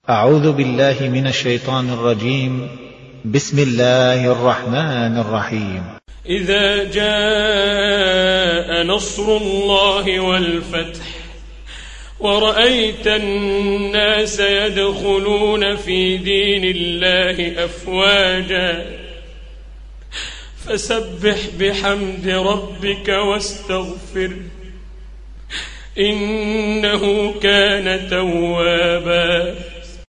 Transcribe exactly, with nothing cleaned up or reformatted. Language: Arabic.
أعوذ بالله من الشيطان الرجيم. بسم الله الرحمن الرحيم. إذا جاء نصر الله والفتح ورأيت الناس يدخلون في دين الله أفواجا فسبح بحمد ربك واستغفره إنه كان توابا.